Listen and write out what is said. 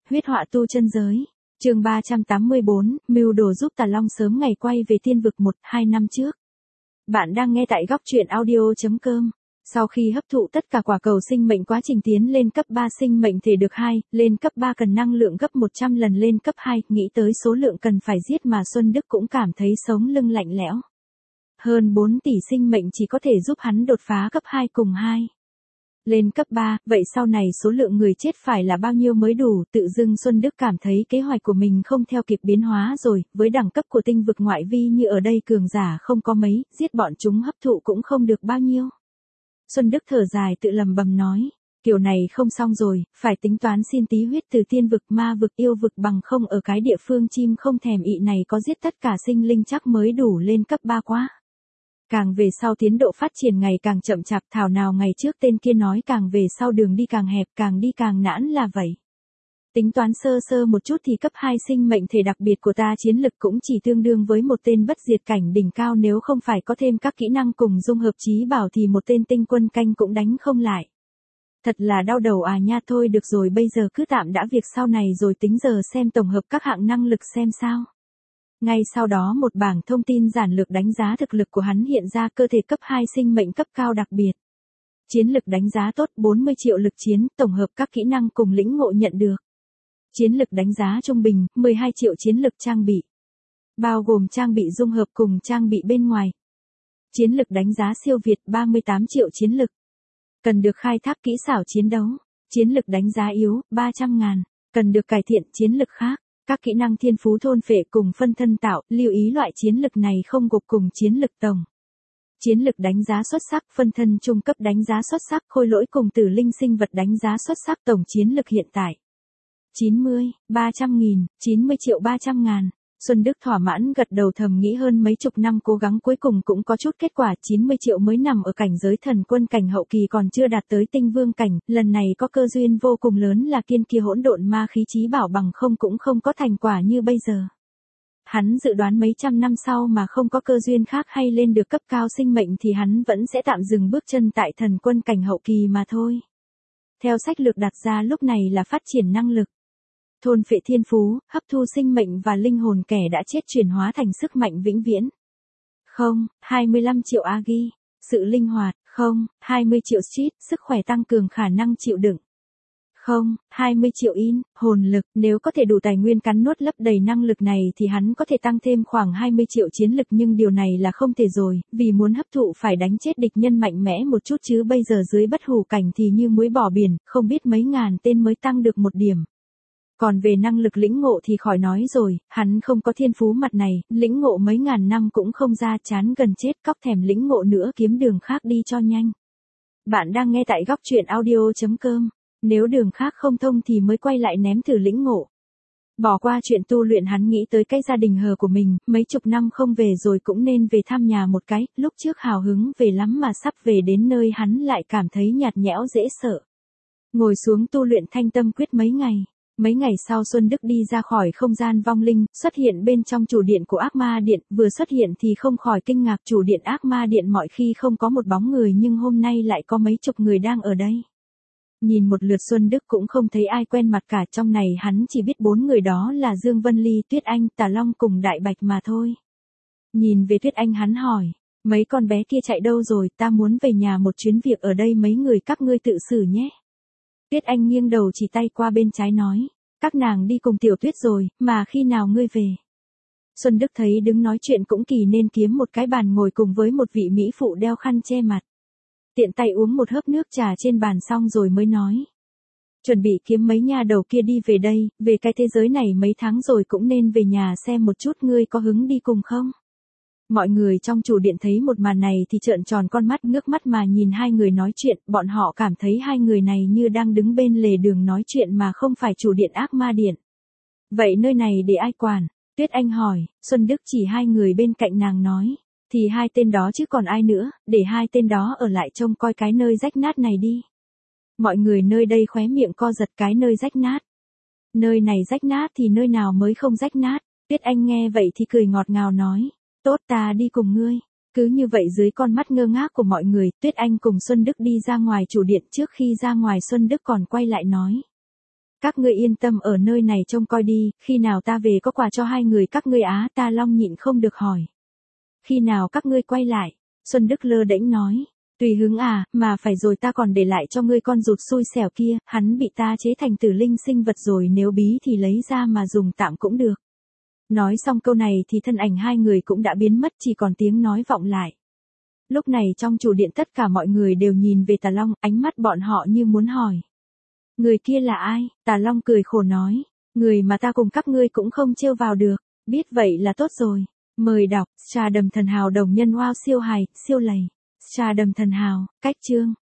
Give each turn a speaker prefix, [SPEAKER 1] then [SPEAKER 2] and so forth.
[SPEAKER 1] Huyết họa tu chân giới. Chương 384, mưu đồ giúp Tà Long sớm ngày quay về tiên vực 1-2 năm trước. Bạn đang nghe tại góc truyện audio.com. Sau khi hấp thụ tất cả quả cầu sinh mệnh, quá trình tiến lên cấp 3 sinh mệnh thể được 2, lên cấp 3 cần năng lượng gấp 100 lần lên cấp 2, nghĩ tới số lượng cần phải giết mà Xuân Đức cũng cảm thấy sống lưng lạnh lẽo. Hơn 4 tỷ sinh mệnh chỉ có thể giúp hắn đột phá cấp 2 cùng 2. Lên cấp 3, vậy sau này số lượng người chết phải là bao nhiêu mới đủ? Tự dưng Xuân Đức cảm thấy kế hoạch của mình không theo kịp biến hóa rồi, với đẳng cấp của tinh vực ngoại vi như ở đây cường giả không có mấy, giết bọn chúng hấp thụ cũng không được bao nhiêu. Xuân Đức thở dài tự lầm bầm nói, kiểu này không xong rồi, phải tính toán xin tí huyết từ tiên vực, ma vực, yêu vực, bằng không ở cái địa phương chim không thèm ị này có giết tất cả sinh linh chắc mới đủ lên cấp 3 quá. Càng về sau tiến độ phát triển ngày càng chậm chạp, thảo nào ngày trước tên kia nói càng về sau đường đi càng hẹp, càng đi càng nản là vậy. Tính toán sơ sơ một chút thì cấp 2 sinh mệnh thể đặc biệt của ta chiến lực cũng chỉ tương đương với một tên bất diệt cảnh đỉnh cao, nếu không phải có thêm các kỹ năng cùng dung hợp trí bảo thì một tên tinh quân canh cũng đánh không lại. Thật là đau đầu à nha, thôi được rồi, bây giờ cứ tạm đã việc sau này rồi tính, giờ xem tổng hợp các hạng năng lực xem sao. Ngay sau đó một bảng thông tin giản lược đánh giá thực lực của hắn hiện ra, cơ thể cấp 2 sinh mệnh cấp cao đặc biệt. Chiến lực đánh giá tốt 40 triệu lực chiến, tổng hợp các kỹ năng cùng lĩnh ngộ nhận được. Chiến lực đánh giá trung bình, 12 triệu chiến lực trang bị. Bao gồm trang bị dung hợp cùng trang bị bên ngoài. Chiến lực đánh giá siêu việt, 38 triệu chiến lực. Cần được khai thác kỹ xảo chiến đấu. Chiến lực đánh giá yếu, 300.000. Cần được cải thiện chiến lực khác. Các kỹ năng thiên phú thôn phệ cùng phân thân tạo, lưu ý loại chiến lực này không gộp cùng chiến lực tổng. Chiến lực đánh giá xuất sắc, phân thân trung cấp đánh giá xuất sắc, khôi lỗi cùng tử linh sinh vật đánh giá xuất sắc, tổng chiến lực hiện tại. 90 triệu 300.000. Xuân Đức thỏa mãn gật đầu thầm nghĩ hơn mấy chục năm cố gắng cuối cùng cũng có chút kết quả, 90 triệu mới nằm ở cảnh giới thần quân cảnh hậu kỳ còn chưa đạt tới tinh vương cảnh, lần này có cơ duyên vô cùng lớn là kiên kia hỗn độn ma khí chí bảo, bằng không cũng không có thành quả như bây giờ. Hắn dự đoán mấy trăm năm sau mà không có cơ duyên khác hay lên được cấp cao sinh mệnh thì hắn vẫn sẽ tạm dừng bước chân tại thần quân cảnh hậu kỳ mà thôi. Theo sách lược đặt ra lúc này là phát triển năng lực. Thôn phệ thiên phú, hấp thu sinh mệnh và linh hồn kẻ đã chết chuyển hóa thành sức mạnh vĩnh viễn. 25 triệu agi, sự linh hoạt. 20 triệu street, sức khỏe tăng cường khả năng chịu đựng. 20 triệu in, hồn lực, nếu có thể đủ tài nguyên cắn nuốt lấp đầy năng lực này thì hắn có thể tăng thêm khoảng 20 triệu chiến lực, nhưng điều này là không thể rồi, vì muốn hấp thụ phải đánh chết địch nhân mạnh mẽ một chút chứ bây giờ dưới bất hủ cảnh thì như muối bỏ biển, không biết mấy ngàn tên mới tăng được một điểm. Còn về năng lực lĩnh ngộ thì khỏi nói rồi, hắn không có thiên phú mặt này, lĩnh ngộ mấy ngàn năm cũng không ra, chán gần chết, cóc thèm lĩnh ngộ nữa, kiếm đường khác đi cho nhanh. Bạn đang nghe tại góc truyện audio.com, nếu đường khác không thông thì mới quay lại ném thử lĩnh ngộ. Bỏ qua chuyện tu luyện, hắn nghĩ tới cái gia đình hờ của mình, mấy chục năm không về rồi cũng nên về thăm nhà một cái, lúc trước hào hứng về lắm mà sắp về đến nơi hắn lại cảm thấy nhạt nhẽo dễ sợ. Ngồi xuống tu luyện thanh tâm quyết mấy ngày. Mấy ngày sau Xuân Đức đi ra khỏi không gian vong linh, xuất hiện bên trong chủ điện của ác ma điện, vừa xuất hiện thì không khỏi kinh ngạc, chủ điện ác ma điện mọi khi không có một bóng người nhưng hôm nay lại có mấy chục người đang ở đây. Nhìn một lượt Xuân Đức cũng không thấy ai quen mặt cả, trong này hắn chỉ biết 4 người đó là Dương Vân Ly, Tuyết Anh, Tà Long cùng Đại Bạch mà thôi. Nhìn về Tuyết Anh hắn hỏi, mấy con bé kia chạy đâu rồi, ta muốn về nhà một chuyến, việc ở đây mấy người các ngươi tự xử nhé. Tuyết Anh nghiêng đầu chỉ tay qua bên trái nói, các nàng đi cùng Tiểu Tuyết rồi, mà khi nào ngươi về? Xuân Đức thấy đứng nói chuyện cũng kỳ nên kiếm một cái bàn ngồi cùng với một vị mỹ phụ đeo khăn che mặt. Tiện tay uống một hớp nước trà trên bàn xong rồi mới nói, chuẩn bị kiếm mấy nha đầu kia đi về đây, về cái thế giới này mấy tháng rồi cũng nên về nhà xem một chút, ngươi có hứng đi cùng không? Mọi người trong chủ điện thấy một màn này thì trợn tròn con mắt, ngước mắt mà nhìn hai người nói chuyện, bọn họ cảm thấy hai người này như đang đứng bên lề đường nói chuyện mà không phải chủ điện ác ma điện. Vậy nơi này để ai quản? Tuyết Anh hỏi, Xuân Đức chỉ hai người bên cạnh nàng nói, thì hai tên đó chứ còn ai nữa, để hai tên đó ở lại trông coi cái nơi rách nát này đi. Mọi người nơi đây khóe miệng co giật, cái nơi rách nát. Nơi này rách nát thì nơi nào mới không rách nát? Tuyết Anh nghe vậy thì cười ngọt ngào nói, tốt, ta đi cùng ngươi. Cứ như vậy dưới con mắt ngơ ngác của mọi người, Tuyết Anh cùng Xuân Đức đi ra ngoài chủ điện, trước khi ra ngoài Xuân Đức còn quay lại nói, Các ngươi yên tâm ở nơi này trông coi đi, khi nào ta về có quà cho hai người các ngươi á, Ta Long nhịn không được hỏi. Khi nào các ngươi quay lại? Xuân Đức lơ đễnh nói. Tùy hứng à, mà phải rồi, ta còn để lại cho ngươi con rụt xui xẻo kia, hắn bị ta chế thành tử linh sinh vật rồi, nếu bí thì lấy ra mà dùng tạm cũng được. Nói xong câu này thì thân ảnh hai người cũng đã biến mất, chỉ còn tiếng nói vọng lại. Lúc này trong chủ điện tất cả mọi người đều nhìn về Tà Long, ánh mắt bọn họ như muốn hỏi. Người kia là ai? Tà Long cười khổ nói. Người mà ta cùng các ngươi cũng không trêu vào được. Biết vậy là tốt rồi. Mời đọc, Trà Đầm Thần Hào đồng nhân wow siêu hài, siêu lầy. Trà Đầm Thần Hào, cách chương.